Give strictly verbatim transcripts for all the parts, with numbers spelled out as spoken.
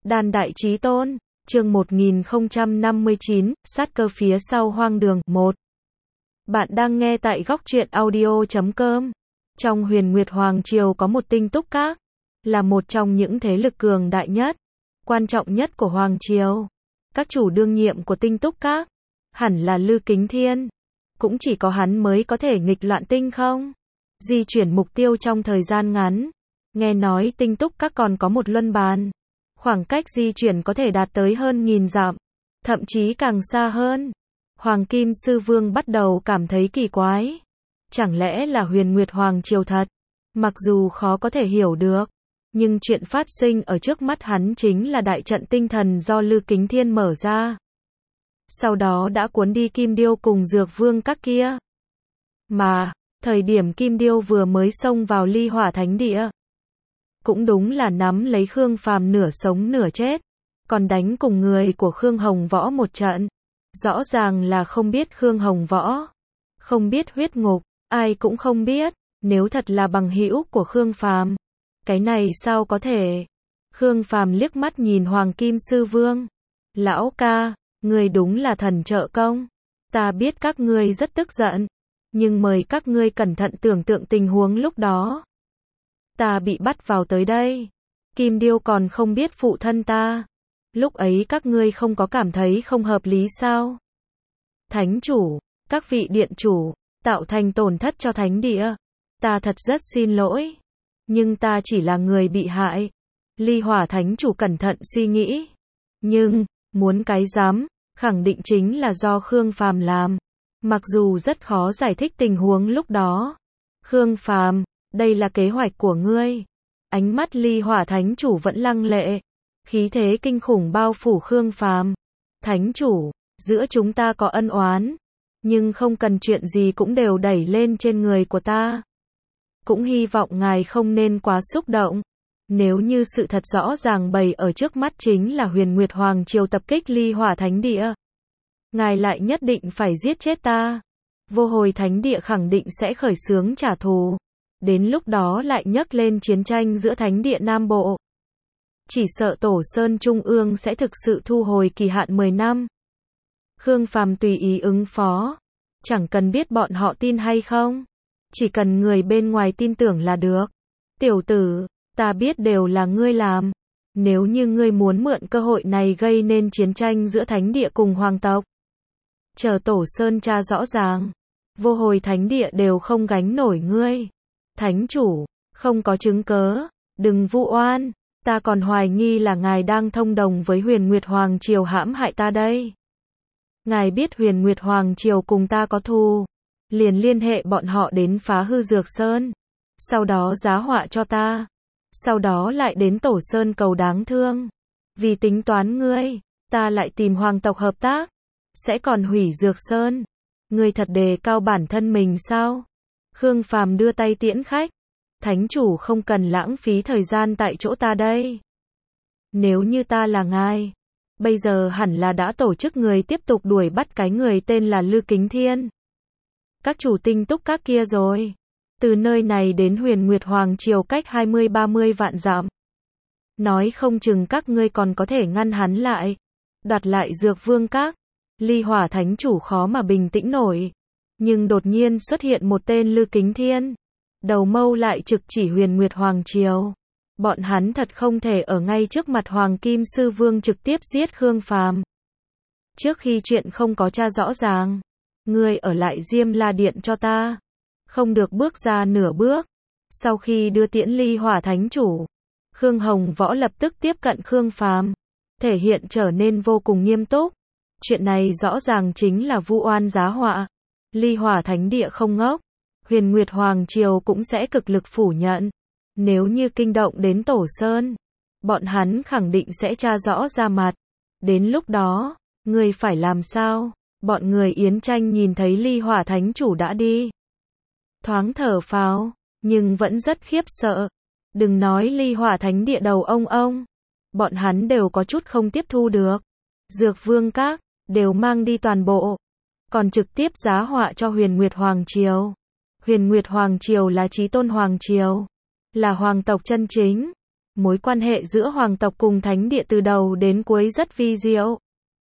Đan Đại Chí Tôn, chương một nghìn không trăm năm mươi chín, sát cơ phía sau hoang đường, một. Bạn đang nghe tại góc truyện audio chấm com. Trong Huyền Nguyệt Hoàng Triều có một Tinh Túc Các, là một trong những thế lực cường đại nhất, quan trọng nhất của Hoàng Triều. Các chủ đương nhiệm của Tinh Túc Các, hẳn là Lư Kính Thiên. Cũng chỉ có hắn mới có thể nghịch loạn tinh không? Di chuyển mục tiêu trong thời gian ngắn. Nghe nói Tinh Túc Các còn có một luân bàn. Khoảng cách di chuyển có thể đạt tới hơn nghìn dặm, thậm chí càng xa hơn. Hoàng Kim Sư Vương bắt đầu cảm thấy kỳ quái. Chẳng lẽ là Huyền Nguyệt Hoàng Triều thật? Mặc dù khó có thể hiểu được, nhưng chuyện phát sinh ở trước mắt hắn chính là đại trận tinh thần do Lư Kính Thiên mở ra. Sau đó đã cuốn đi Kim Điêu cùng Dược Vương các kia. Mà, thời điểm Kim Điêu vừa mới xông vào Ly Hỏa Thánh Địa, cũng đúng là nắm lấy Khương Phàm nửa sống nửa chết, còn đánh cùng người của Khương Hồng Võ một trận. Rõ ràng là không biết Khương Hồng Võ, không biết huyết ngục, ai cũng không biết. Nếu thật là bằng hữu của Khương Phàm, cái này sao có thể? Khương Phàm liếc mắt nhìn Hoàng Kim Sư Vương. Lão ca, ngươi đúng là thần trợ công. Ta biết các ngươi rất tức giận, nhưng mời các ngươi cẩn thận tưởng tượng tình huống lúc đó. Ta bị bắt vào tới đây, Kim Điêu còn không biết phụ thân ta. Lúc ấy các ngươi không có cảm thấy không hợp lý sao? Thánh chủ, các vị điện chủ, tạo thành tổn thất cho thánh địa. Ta thật rất xin lỗi, nhưng ta chỉ là người bị hại. Ly Hỏa Thánh chủ cẩn thận suy nghĩ. Nhưng, muốn cái dám, khẳng định chính là do Khương Phàm làm. Mặc dù rất khó giải thích tình huống lúc đó. Khương Phàm, đây là kế hoạch của ngươi. Ánh mắt Ly Hỏa Thánh chủ vẫn lăng lệ, khí thế kinh khủng bao phủ Khương Phàm. Thánh chủ, giữa chúng ta có ân oán, nhưng không cần chuyện gì cũng đều đẩy lên trên người của ta. Cũng hy vọng ngài không nên quá xúc động. Nếu như sự thật rõ ràng bày ở trước mắt chính là Huyền Nguyệt Hoàng Triều tập kích Ly Hỏa Thánh Địa, ngài lại nhất định phải giết chết ta. Vô Hồi Thánh Địa khẳng định sẽ khởi xướng trả thù. Đến lúc đó lại nhấc lên chiến tranh giữa Thánh Địa Nam Bộ. Chỉ sợ Tổ Sơn Trung ương sẽ thực sự thu hồi kỳ hạn mười năm. Khương Phàm tùy ý ứng phó. Chẳng cần biết bọn họ tin hay không, chỉ cần người bên ngoài tin tưởng là được. Tiểu tử, ta biết đều là ngươi làm. Nếu như ngươi muốn mượn cơ hội này gây nên chiến tranh giữa Thánh Địa cùng Hoàng tộc, chờ Tổ Sơn tra rõ ràng, Vô Hồi Thánh Địa đều không gánh nổi ngươi. Thánh chủ, không có chứng cớ, đừng vu oan. Ta còn hoài nghi là ngài đang thông đồng với Huyền Nguyệt Hoàng Triều hãm hại ta đây. Ngài biết Huyền Nguyệt Hoàng Triều cùng ta có thù, liền liên hệ bọn họ đến phá hư Dược Sơn, sau đó giá họa cho ta, sau đó lại đến Tổ Sơn cầu đáng thương. Vì tính toán ngươi, ta lại tìm hoàng tộc hợp tác, sẽ còn hủy Dược Sơn. Ngươi thật đề cao bản thân mình sao? Khương Phàm đưa tay tiễn khách. Thánh chủ không cần lãng phí thời gian tại chỗ ta đây. Nếu như ta là ngài, bây giờ hẳn là đã tổ chức người tiếp tục đuổi bắt cái người tên là Lư Kính Thiên. Các chủ Tinh Túc Các kia rồi. Từ nơi này đến Huyền Nguyệt Hoàng Triều cách hai mươi ba mươi vạn dặm. Nói không chừng các ngươi còn có thể ngăn hắn lại, đoạt lại Dược Vương Các. Ly Hỏa Thánh chủ khó mà bình tĩnh nổi. Nhưng đột nhiên xuất hiện một tên Lư Kính Thiên, đầu mâu lại trực chỉ Huyền Nguyệt Hoàng Triều. Bọn hắn thật không thể ở ngay trước mặt Hoàng Kim Sư Vương trực tiếp giết Khương Phàm. Trước khi chuyện không có tra rõ ràng, ngươi ở lại Diêm La Điện cho ta, không được bước ra nửa bước. Sau khi đưa tiễn Ly Hỏa Thánh chủ, Khương Hồng Võ lập tức tiếp cận Khương Phàm, thể hiện trở nên vô cùng nghiêm túc. Chuyện này rõ ràng chính là vu oan giá họa. Ly Hỏa Thánh Địa không ngốc, Huyền Nguyệt Hoàng Triều cũng sẽ cực lực phủ nhận. Nếu như kinh động đến Tổ Sơn, bọn hắn khẳng định sẽ tra rõ ra mặt. Đến lúc đó, ngươi phải làm sao? Bọn người Yến Tranh nhìn thấy Ly Hỏa Thánh chủ đã đi, thoáng thở phào, nhưng vẫn rất khiếp sợ. Đừng nói Ly Hỏa Thánh Địa đầu ông ông, bọn hắn đều có chút không tiếp thu được. Dược Vương Các đều mang đi toàn bộ, còn trực tiếp giá họa cho Huyền Nguyệt Hoàng Triều. Huyền Nguyệt Hoàng Triều là Chí Tôn Hoàng Triều, là hoàng tộc chân chính. Mối quan hệ giữa hoàng tộc cùng thánh địa từ đầu đến cuối rất vi diệu.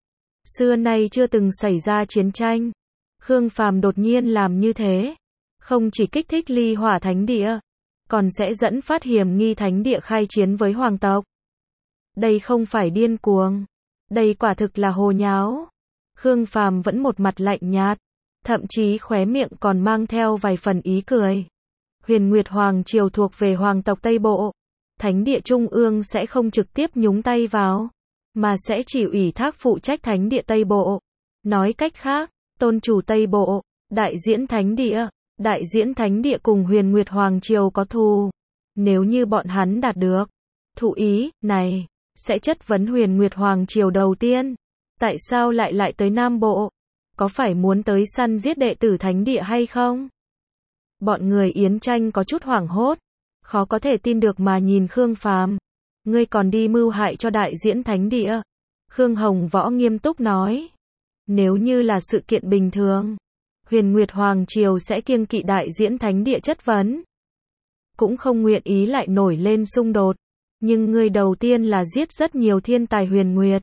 Xưa nay chưa từng xảy ra chiến tranh. Khương Phàm đột nhiên làm như thế, không chỉ kích thích ly hỏa thánh địa, còn sẽ dẫn phát hiểm nghi thánh địa khai chiến với hoàng tộc. Đây không phải điên cuồng, đây quả thực là hồ nháo. Khương Phàm vẫn một mặt lạnh nhạt, thậm chí khóe miệng còn mang theo vài phần ý cười. Huyền Nguyệt Hoàng Triều thuộc về hoàng tộc Tây Bộ, thánh địa trung ương sẽ không trực tiếp nhúng tay vào, mà sẽ chỉ ủy thác phụ trách thánh địa Tây Bộ. Nói cách khác, tôn chủ Tây Bộ, đại diễn thánh địa, đại diễn thánh địa cùng Huyền Nguyệt Hoàng Triều có thù. Nếu như bọn hắn đạt được thụ ý này, sẽ chất vấn Huyền Nguyệt Hoàng Triều đầu tiên. Tại sao lại lại tới Nam Bộ? Có phải muốn tới săn giết đệ tử thánh địa hay không? Bọn người Yến Tranh có chút hoảng hốt, khó có thể tin được mà nhìn Khương Phàm. Ngươi còn đi mưu hại cho đại diễn thánh địa. Khương Hồng Võ nghiêm túc nói. Nếu như là sự kiện bình thường, Huyền Nguyệt Hoàng Triều sẽ kiêng kỵ đại diễn thánh địa chất vấn, cũng không nguyện ý lại nổi lên xung đột. Nhưng ngươi đầu tiên là giết rất nhiều thiên tài Huyền Nguyệt,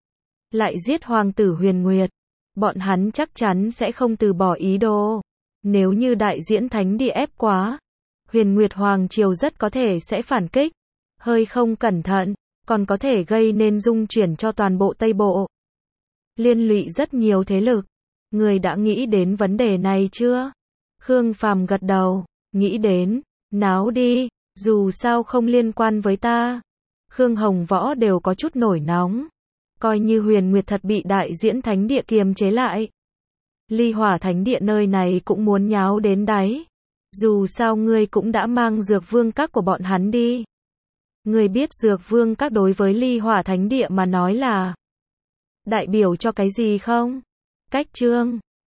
lại giết hoàng tử Huyền Nguyệt, bọn hắn chắc chắn sẽ không từ bỏ ý đồ. Nếu như đại diễn thánh địa ép quá, Huyền Nguyệt Hoàng Triều rất có thể sẽ phản kích, hơi không cẩn thận, còn có thể gây nên dung chuyển cho toàn bộ Tây Bộ, liên lụy rất nhiều thế lực. Người đã nghĩ đến vấn đề này chưa? Khương Phàm gật đầu, nghĩ đến, náo đi, dù sao không liên quan với ta. Khương Hồng Võ đều có chút nổi nóng, coi như Huyền Nguyệt thật bị đại diễn thánh địa kiềm chế lại, ly hỏa thánh địa nơi này cũng muốn nháo đến đáy. Dù sao ngươi cũng đã mang dược vương các của bọn hắn đi. Ngươi biết dược vương các đối với ly hỏa thánh địa mà nói là đại biểu cho cái gì không? Cách trương,